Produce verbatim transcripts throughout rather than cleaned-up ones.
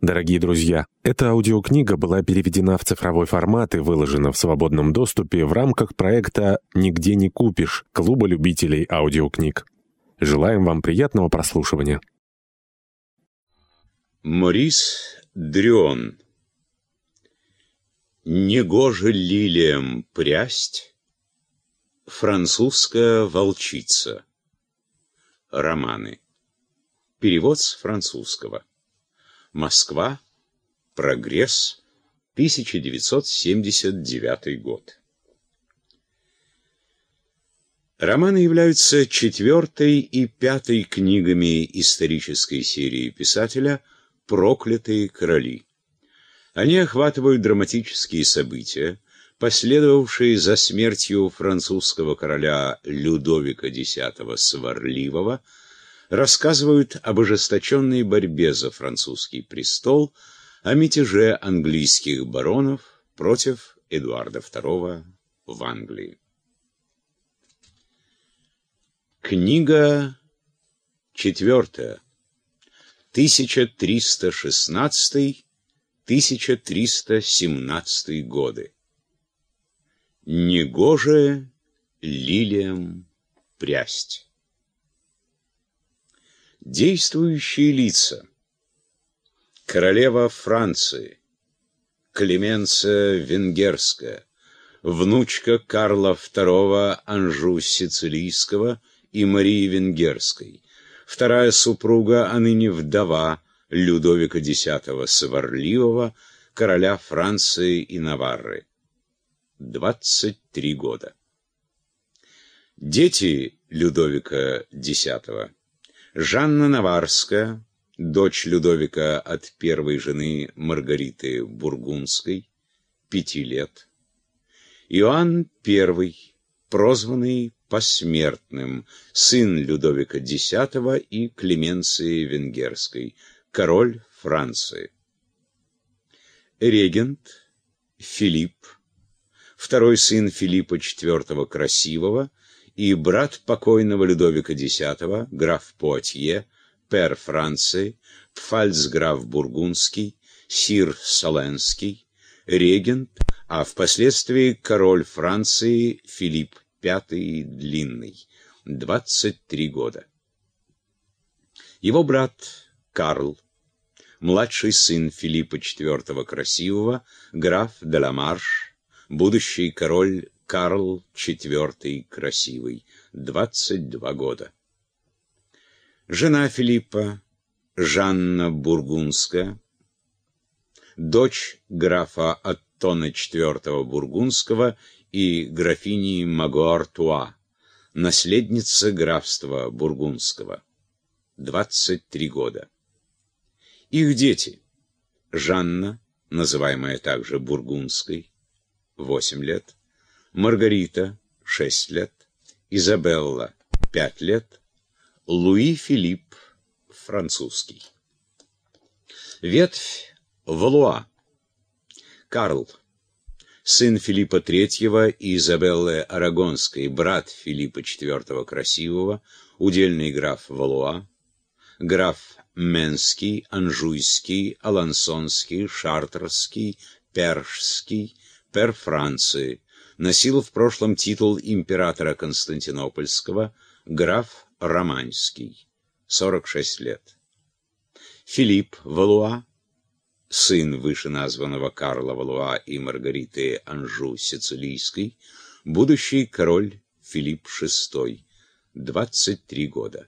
Дорогие друзья, эта аудиокнига была переведена в цифровой формат и выложена в свободном доступе в рамках проекта «Нигде не купишь» Клуба любителей аудиокниг. Желаем вам приятного прослушивания. Морис Дрён. Негоже лилиям прясть, французская волчица. Романы. Перевод с французского. Москва. Прогресс. тысяча девятьсот семьдесят девятый год. Романы являются четвертой и пятой книгами исторической серии писателя «Проклятые короли». Они охватывают драматические события, последовавшие за смертью французского короля Людовика X Сварливого, рассказывают об ожесточенной борьбе за французский престол, о мятеже английских баронов против Эдуарда второго в Англии. Книга четвертая. тысяча триста шестнадцатый — тысяча триста семнадцатый годы. Негоже лилиям прясть. Действующие лица: королева Франции, Клеменция Венгерская, внучка Карла второго Анжу-Сицилийского и Марии Венгерской, вторая супруга, а ныне вдова Людовика X Сварливого, короля Франции и Наварры. двадцать три года. Дети Людовика X: Жанна Наварская, дочь Людовика от первой жены Маргариты Бургундской, пяти лет. Иоанн I, прозванный Посмертным, сын Людовика X и Клеменции Венгерской, король Франции. Регент Филипп, второй сын Филиппа четвёртого Красивого и брат покойного Людовика X, граф Пуатье, пэр Франции, пфальцграф Бургундский, сир Соленский, регент, а впоследствии король Франции Филипп пятый Длинный, двадцать три года. Его брат Карл, младший сын Филиппа четвёртого Красивого, граф де ла Марш, будущий король Карл четвёртый Красивый, двадцать два года. Жена Филиппа Жанна Бургундская, дочь графа Оттона четвёртого Бургундского и графини Маго-Артуа, наследница графства Бургундского, двадцать три года. Их дети: Жанна, называемая также Бургундской, восемь лет, Маргарита, шесть лет, Изабелла, пять лет, Луи Филипп, французский. Ветвь Валуа. Карл, сын Филиппа третьего и Изабеллы Арагонской, брат Филиппа четвёртого Красивого, удельный граф Валуа, граф Менский, Анжуйский, Алансонский, Шартрский, Першский, пэр Франции, носил в прошлом титул императора Константинопольского, граф Романский, сорок шесть лет. Филипп Валуа, сын вышеназванного Карла Валуа и Маргариты Анжу-Сицилийской, будущий король Филипп шестой, двадцать три года.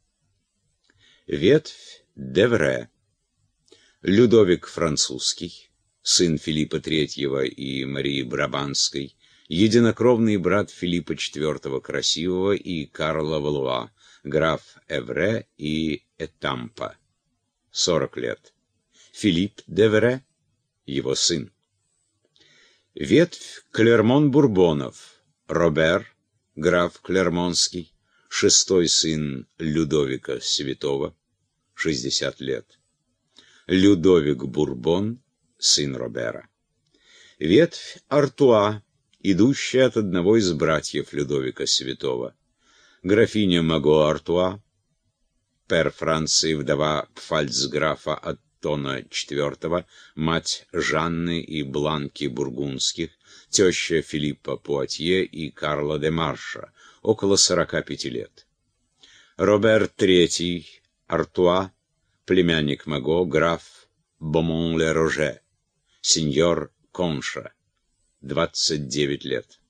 Ветвь Девре. Людовик французский, сын Филиппа третьего и Марии Брабанской, единокровный брат Филиппа четвёртого Красивого и Карла Валуа, граф Эвре и Этампа, сорок лет. Филипп Девре, его сын. Ветвь Клермон-Бурбонов. Робер, граф Клермонский, шестой сын Людовика Святого, шестьдесят лет. Людовик Бурбон, сын Робера. Ветвь Артуа, идущая от одного из братьев Людовика Святого. Графиня Маго-Артуа, пэр Франции, вдова пфальцграфа от Гастона четвёртого, мать Жанны и Бланки Бургундских, теща Филиппа Пуатье и Карла де Марша, около сорока пяти лет. Робер третий, Артуа, племянник Маго, граф Бомон-ле-Роже, сеньор Конша, двадцать девять лет.